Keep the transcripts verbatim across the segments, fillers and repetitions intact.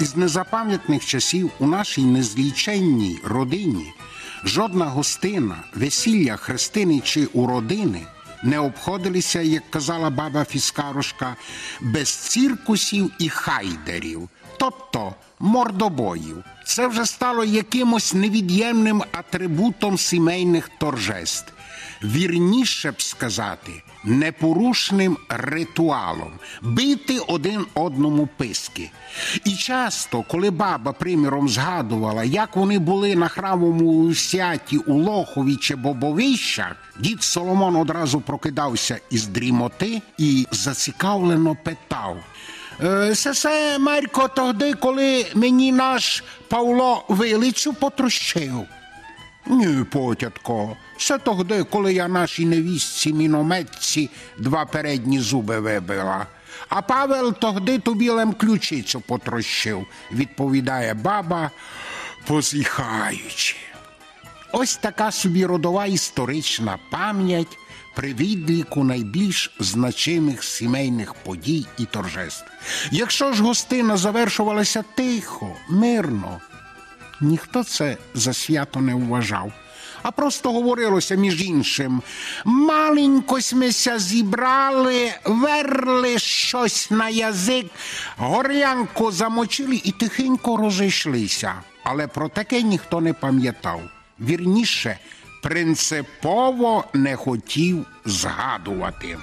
Із незапам'ятних часів у нашій незліченній родині жодна гостина, весілля, хрестини чи уродини не обходилися, як казала баба Фіскарушка, без циркусів і хайдерів, тобто мордобоїв. Це вже стало якимось невід'ємним атрибутом сімейних торжеств. Вірніше б сказати, непорушним ритуалом – бити один одному писки. І часто, коли баба, приміром, згадувала, як вони були на храмовому святі у Лохові чи Бобовищах, дід Соломон одразу прокидався із дрімоти і зацікавлено питав: «Сесе, Марько, тоді, коли мені наш Павло вилицю потрощив?» «Ні, потятко, це тоді, коли я нашій невістці мінометці два передні зуби вибила. А Павел тоді тобі лем ключицю потрощив», – відповідає баба, позіхаючи. Ось така собі родова історична пам'ять при відліку найбільш значимих сімейних подій і торжеств. Якщо ж гостина завершувалася тихо, мирно, ніхто це за свято не вважав, а просто говорилося між іншим: «Маленькось мися зібрали, верли щось на язик, горлянку замочили і тихенько розійшлися». Але про таке ніхто не пам'ятав. Вірніше, принципово не хотів згадувати.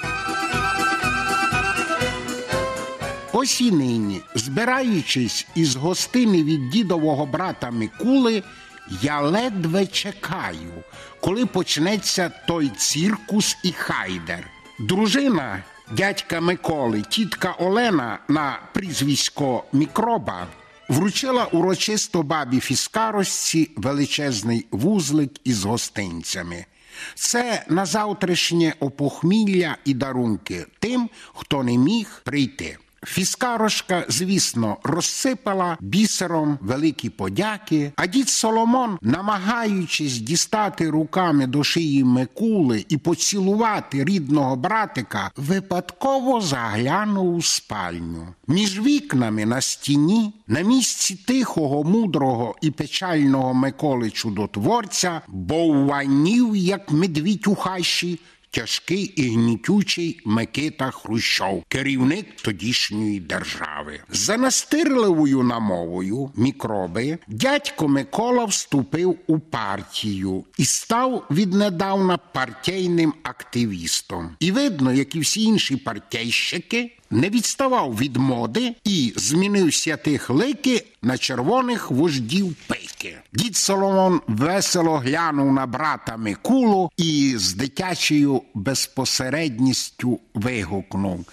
Ось і нині, збираючись із гостини від дідового брата Микули, я ледве чекаю, коли почнеться той циркус і хайдер. Дружина дядька Миколи, тітка Олена на прізвисько Мікроба, вручила урочисто бабі Фіскарочці величезний вузлик із гостинцями. Це на завтрашнє опохмілля і дарунки тим, хто не міг прийти. Фіскарушка, звісно, розсипала бісером великі подяки, а дід Соломон, намагаючись дістати руками до шиї Микули і поцілувати рідного братика, випадково заглянув у спальню. Між вікнами на стіні, на місці тихого, мудрого і печального Миколи Чудотворця, бовванів, як медвідь у хащі, тяжкий і гнітючий Микита Хрущов, керівник тодішньої держави. За настирливою намовою Мікроби дядько Микола вступив у партію і став віднедавна партійним активістом. І видно, як і всі інші партійщики, не відставав від моди і змінив святих лики на червоних вождів пики. Дід Соломон весело глянув на брата Микулу і з дитячою безпосередністю вигукнув: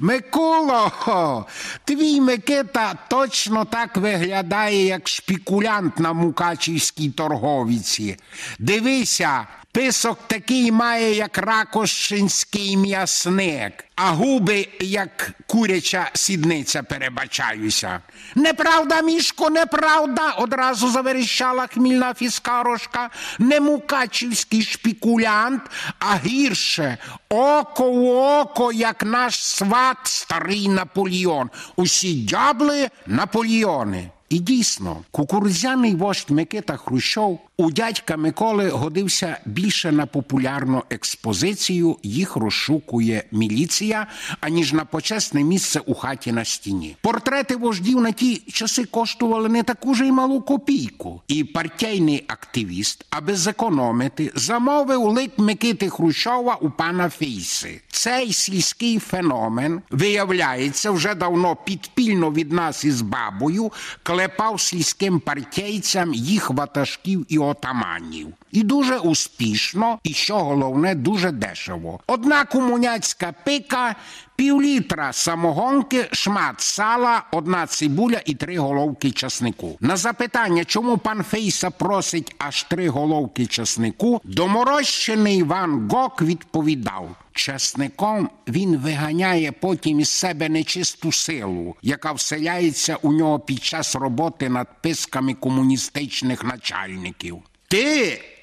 «Микуло, твій Микита точно так виглядає, як шпікулянт на мукачівській торговиці. Дивися, писок такий має, як ракощинський м'ясник, а губи, як куряча сідниця, перебачаюся». «Неправда, Мішко, неправда!» – одразу заверещала хмільна Фіскарушка. «Не мукачівський шпікулянт, а гірше, око в око, як наш сват старий Наполеон. Усі дябли – Наполеони». І дійсно, кукурудзяний вождь Микита Хрущов у дядька Миколи годився більше на популярну експозицію, їх розшукує міліція, аніж на почесне місце у хаті на стіні. Портрети вождів на ті часи коштували не таку ж й малу копійку. І партійний активіст, аби зекономити, замовив лик Микити Хрущова у пана Фейси. Цей сільський феномен, виявляється, вже давно підпільно від нас із бабою клепав сільським партійцям їх ватажків і отаманів. І дуже успішно, і, що головне, дуже дешево. Одна комуняцька пика, півлітра самогонки, шмат сала, одна цибуля і три головки часнику. На запитання, чому пан Фейса просить аж три головки часнику, доморощений Ван Гог відповідав: часником він виганяє потім із себе нечисту силу, яка вселяється у нього під час роботи над писками комуністичних начальників. Ти,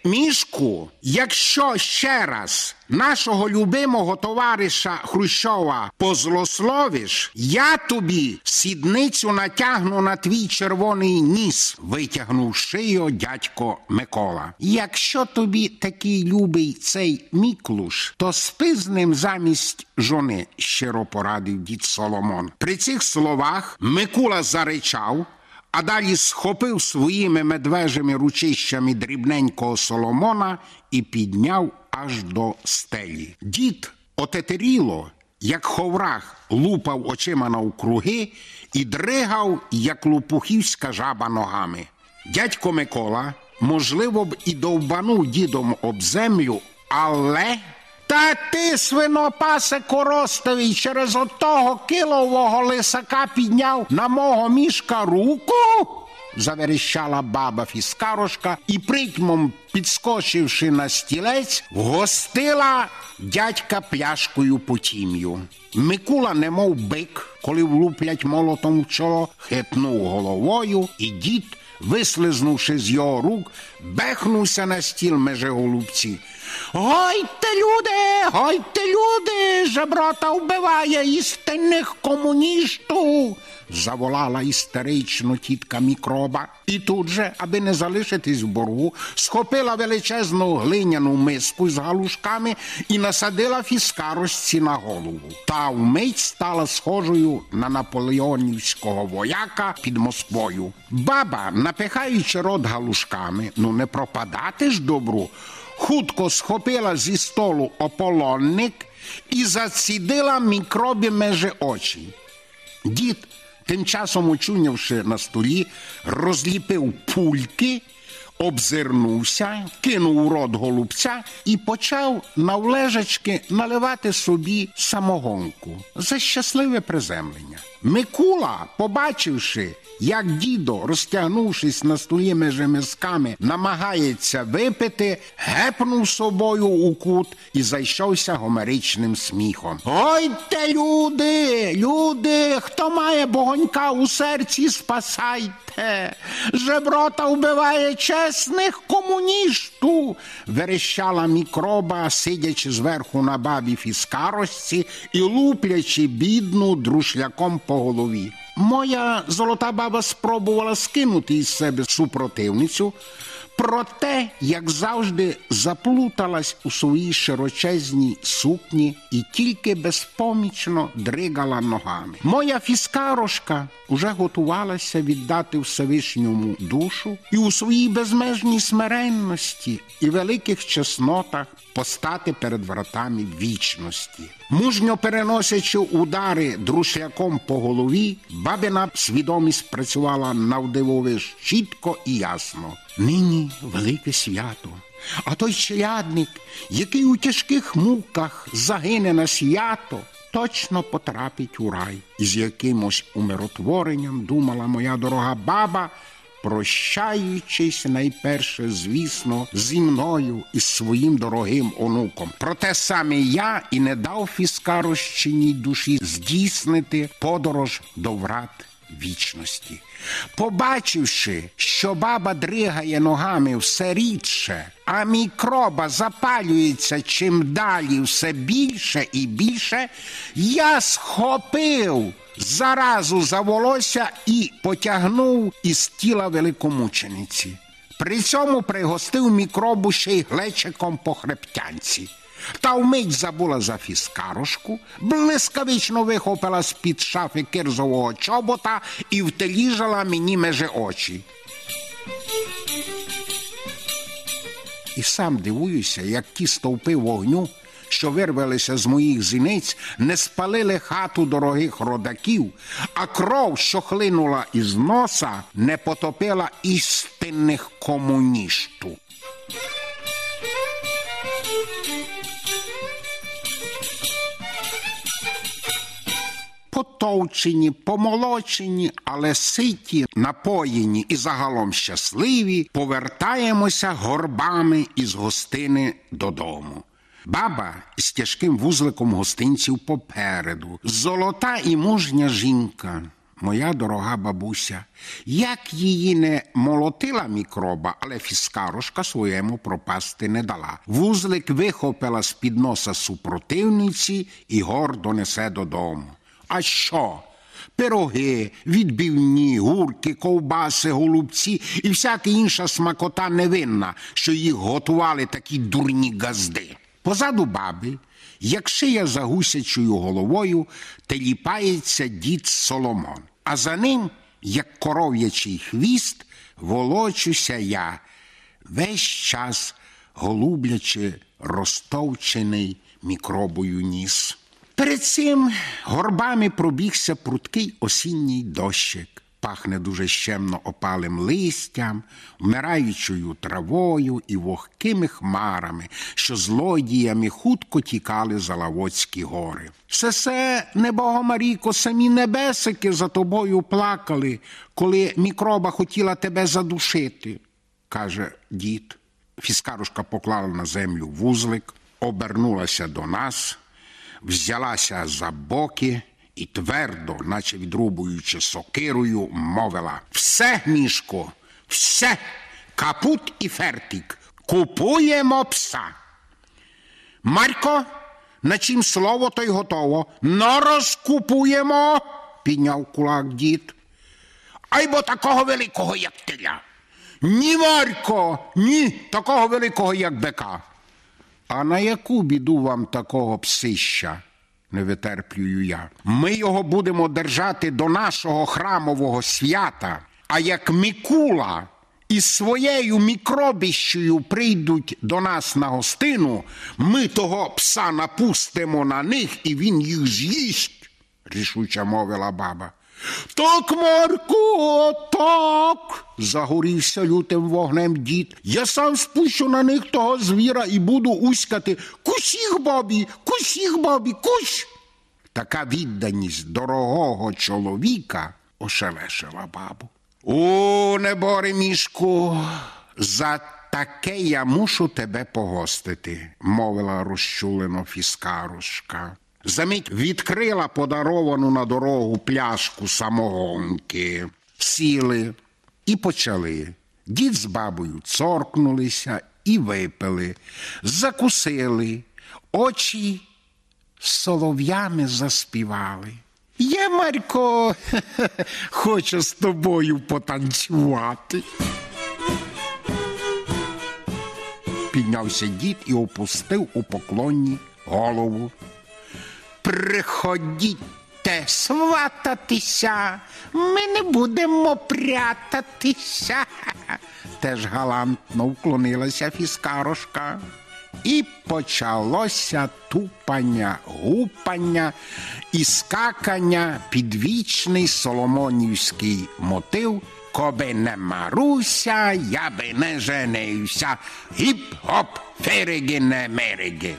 Мішку, якщо ще раз нашого любимого товариша Хрущова позлословиш, я тобі сідницю натягну на твій червоний ніс, витягнув шию дядько Микола. Якщо тобі такий любий цей Міклуш, то спи з ним замість жони, щиро порадив дід Соломон. При цих словах Микула заричав, а далі схопив своїми медвежими ручищами дрібненького Соломона і підняв аж до стелі. Дід отетеріло, як ховрах, лупав очима навкруги і дригав, як лопухівська жаба, ногами. Дядько Микола, можливо б і довбанув дідом об землю, але... Та ти, свинопасе коростовий, через отого килового лисака підняв на мого Мішка руку? Заверещала баба Фіскарошка і, притьмом підскочивши на стілець, вгостила дядька пляшкою потім'ю. Микула, немов бик, коли влуплять молотом в чоло, хитнув головою, і дід, вислизнувши з його рук, бехнувся на стіл меже голубці. «Гойте, люди! Гойте, люди! Жеброта вбиває істинних комуністів!» заволала істерично тітка Мікроба. І тут же, аби не залишитись в боргу, схопила величезну глиняну миску з галушками і насадила Фіскарочці на голову. Та вмить стала схожою на наполеонівського вояка під Москвою. Баба, напихаючи рот галушками, ну не пропадати ж добру, хутко схопила зі столу ополонник і зацідила Мікробі межі очі. Дід, тим часом очунявши на столі, розліпив пульки, обзирнувся, кинув у рот голубця і почав навлежачки наливати собі самогонку за щасливе приземлення. Микула, побачивши, як дідо, розтягнувшись на столі межі мисками, намагається випити, гепнув собою у кут і зайшовся гомеричним сміхом. «Ойте, люди! Люди! Хто має богонька у серці, спасайте! Жеброта вбиває чесних комуністів!» верещала Мікроба, сидячи зверху на бабі Фіскарочці і луплячи бідну друшляком по голові. Моя золота баба спробувала скинути із себе супротивницю, проте, як завжди, заплуталась у своїй широчезній сукні і тільки безпомічно дригала ногами. Моя Фіскарошка уже готувалася віддати Всевишньому душу і у своїй безмежній смиренності і великих чеснотах постати перед вратами вічності. Мужньо переносячи удари друшляком по голові, бабина свідомість працювала навдивовиж чітко і ясно. Нині велике свято, а той челядник, який у тяжких муках загине на свято, точно потрапить у рай. І з якимось умиротворенням думала моя дорога баба, прощаючись найперше, звісно, зі мною і своїм дорогим онуком. Проте саме я і не дав Фіскарощиній душі здійснити подорож до врат вічності. Побачивши, що баба дригає ногами все рідше, а Мікроба запалюється чим далі все більше і більше, я схопив заразу за волосся і потягнув із тіла великомучениці. При цьому пригостив Мікробу ще й глечиком по хребтянці. Та вмить забула за Фіскарошку, блискавично вихопила з-під шафи кирзового чобота і втеліжала мені межі очі. І сам дивуюся, як ті стовпи вогню, що вирвалися з моїх зіниць, не спалили хату дорогих родаків, а кров, що хлинула із носа, не потопила істинних комуністів. Потовчені, помолочені, але ситі, напоєні і загалом щасливі, повертаємося горбами із гостини додому. Баба з тяжким вузликом гостинців попереду, золота і мужня жінка, моя дорога бабуся, як її не молотила мікроба, але фіскарушка своєму пропасти не дала. Вузлик вихопила з-під носа супротивниці і гордо несе додому. А що? Пироги, відбивні, гурки, ковбаси, голубці і всяка інша смакота невинна, що їх готували такі дурні газди. Позаду баби, як шия за гусячою головою, теліпається дід Соломон. А за ним, як коров'ячий хвіст, волочуся я, весь час голублячи розтовчений мікробою ніс. Перед цим горбами пробігся прудкий осінній дощик. Пахне дуже щемно опалим листям, вмираючою травою і вогкими хмарами, що злодіями хутко тікали за Лавоцькі гори. Все-се, небого Марійко, самі небесики за тобою плакали, коли мікроба хотіла тебе задушити, каже дід. Фіскарушка поклала на землю вузлик, обернулася до нас, взялася за боки і твердо, наче відрубуючи сокирою, мовила: «Все, Мішко, все, капут і фертик, купуємо пса. Марько, на чим слово, то й готово. Но розкупуємо», – підняв кулак дід. «Ай бо такого великого, як теля. Ні, Марько, ні, такого великого, як бика». «А на яку біду вам такого псища?» – не витерплюю я. «Ми його будемо держати до нашого храмового свята, а як Микула із своєю мікробіщею прийдуть до нас на гостину, ми того пса напустимо на них, і він їх з'їсть», – рішуче мовила баба. «Так, Марко, так!» – загорівся лютим вогнем дід. «Я сам спущу на них того звіра і буду уськати: кусь їх, бабі, кусь їх, бабі, кусь!» Така відданість дорогого чоловіка ошелешила бабу. «О, неборе, Мішку, за таке я мушу тебе погостити», – мовила розчулено фіскарушка. Замить відкрила подаровану на дорогу пляшку самогонки. Сіли і почали. Дід з бабою цоркнулися і випили, закусили, очі солов'ями заспівали. «Я, Марько, хочу з тобою потанцювати». Піднявся дід і опустив у поклоні голову. «Приходіть свататися, ми не будемо прятатися», – теж галантно вклонилася фіскарушка. І почалося тупання, гупання і скакання під вічний соломонівський мотив «Коби не Маруся, я би не женився, гіп-гоп, фериги-не-мериги».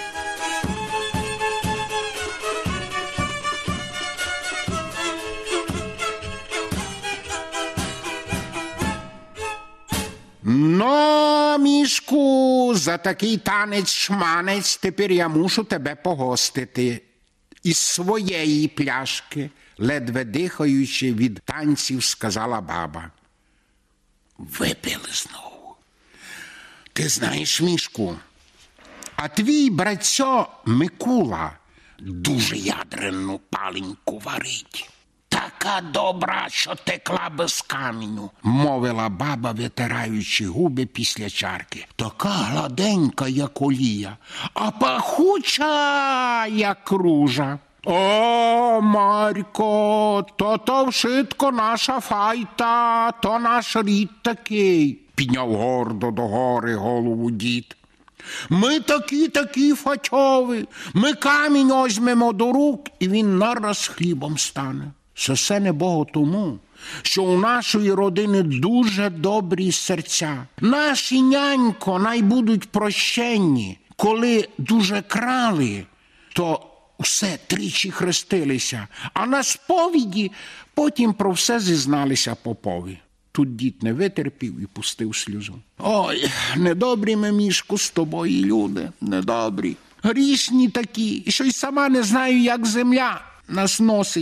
«Ну, Мішку, за такий танець-шманець тепер я мушу тебе погостити із своєї пляшки», – ледве дихаючи від танців, сказала баба. Випили знову. «Ти знаєш, Мішку, а твій братцьо Микула дуже ядрену паленьку варить. Така добра, що текла без каменю», – мовила баба, витираючи губи після чарки. «Така гладенька, як олія, а пахуча, як ружа». «О, Марько, то то вшитко наша файта, то наш рід такий», – підняв гордо догори голову дід. «Ми такі-такі фатьові, ми камінь озьмемо до рук, і він нараз хлібом стане». Це все не Богу тому, що у нашої родини дуже добрі серця. Наші, нянько, най будуть прощенні. Коли дуже крали, то все тричі хрестилися, а на сповіді потім про все зізналися попові. Тут дід не витерпів і пустив сльозу. «Ой, недобрі ми, Мішку, з тобою люди, недобрі. Грішні такі, що й сама не знаю, як земля нас носить.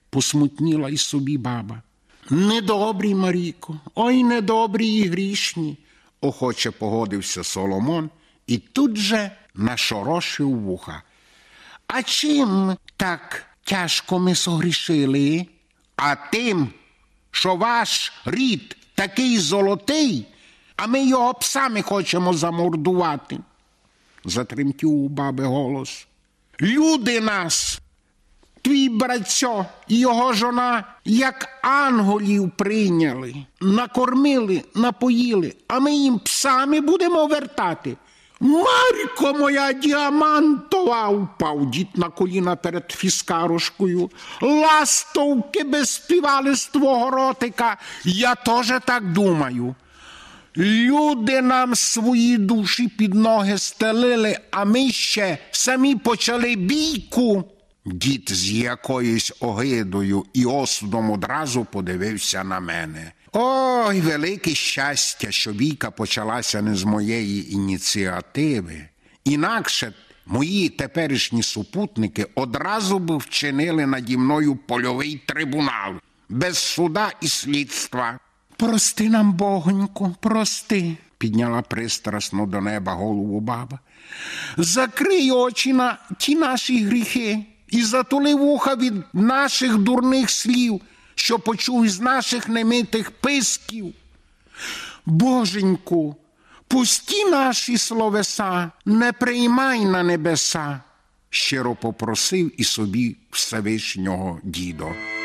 посмутніла й собі баба. Недобрі, Марійко, ой, недобрі і грішні, охоче погодився Соломон і тут же нашорошив вуха. А чим так тяжко ми согрішили? А тим, що ваш рід такий золотий, а ми його псами хочемо замордувати. Затремтів у баби голос. Люди нас, твій братцьо і його жона, як ангелів прийняли, накормили, напоїли, а ми їм псами будемо вертати. Марко моя діамантова, упав дід на коліна перед фіскарушкою. Ластовки би співали з твого ротика, я теж так думаю. Люди нам свої душі під ноги стелили, а ми ще самі почали бійку. Дід з якоюсь огидою і осудом одразу подивився на мене. Ой, велике щастя, що бійка почалася не з моєї ініціативи. Інакше мої теперішні супутники одразу б вчинили наді мною польовий трибунал, без суда і слідства. Прости нам, Богоньку, прости, підняла пристрасно до неба голову баба. Закрий очі на ті наші гріхи і затули вуха від наших дурних слів, що почув із наших немитих писків. Боженьку, пусті наші словеса, не приймай на небеса, щиро попросив і собі Всевишнього дідо.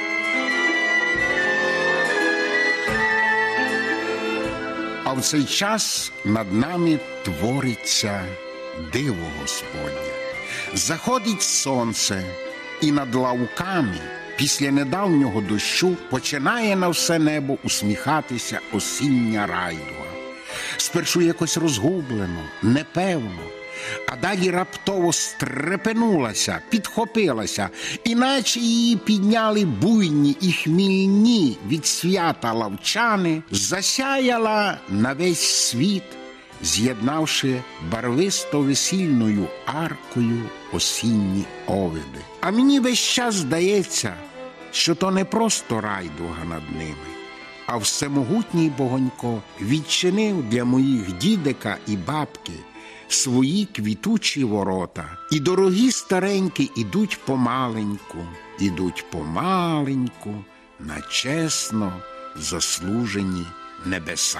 А в цей час над нами твориться диво Господнє. Заходить сонце, і над лавками після недавнього дощу починає на все небо усміхатися осіння райдуга. Спершу якось розгублено, непевно, а далі раптово стрепенулася, підхопилася, іначе її підняли буйні і хмільні від свята лавчани, засяяла на весь світ, з'єднавши барвисто-весільною аркою осінні овиди. А мені весь час здається, що то не просто райдуга над ними, а всемогутній Богонько відчинив для моїх дідика і бабки свої квітучі ворота. І дорогі старенькі ідуть помаленьку, ідуть помаленьку на чесно заслужені небеса.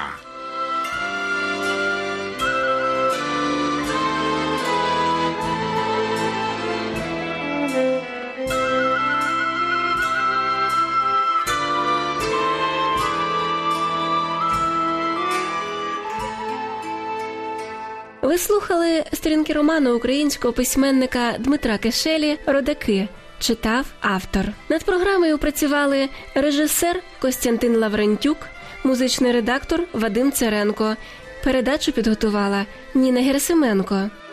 Ви слухали сторінки роману українського письменника Дмитра Кишелі «Родаки». Читав автор. Над програмою працювали режисер Костянтин Лаврентюк, музичний редактор Вадим Царенко. Передачу підготувала Ніна Герасименко.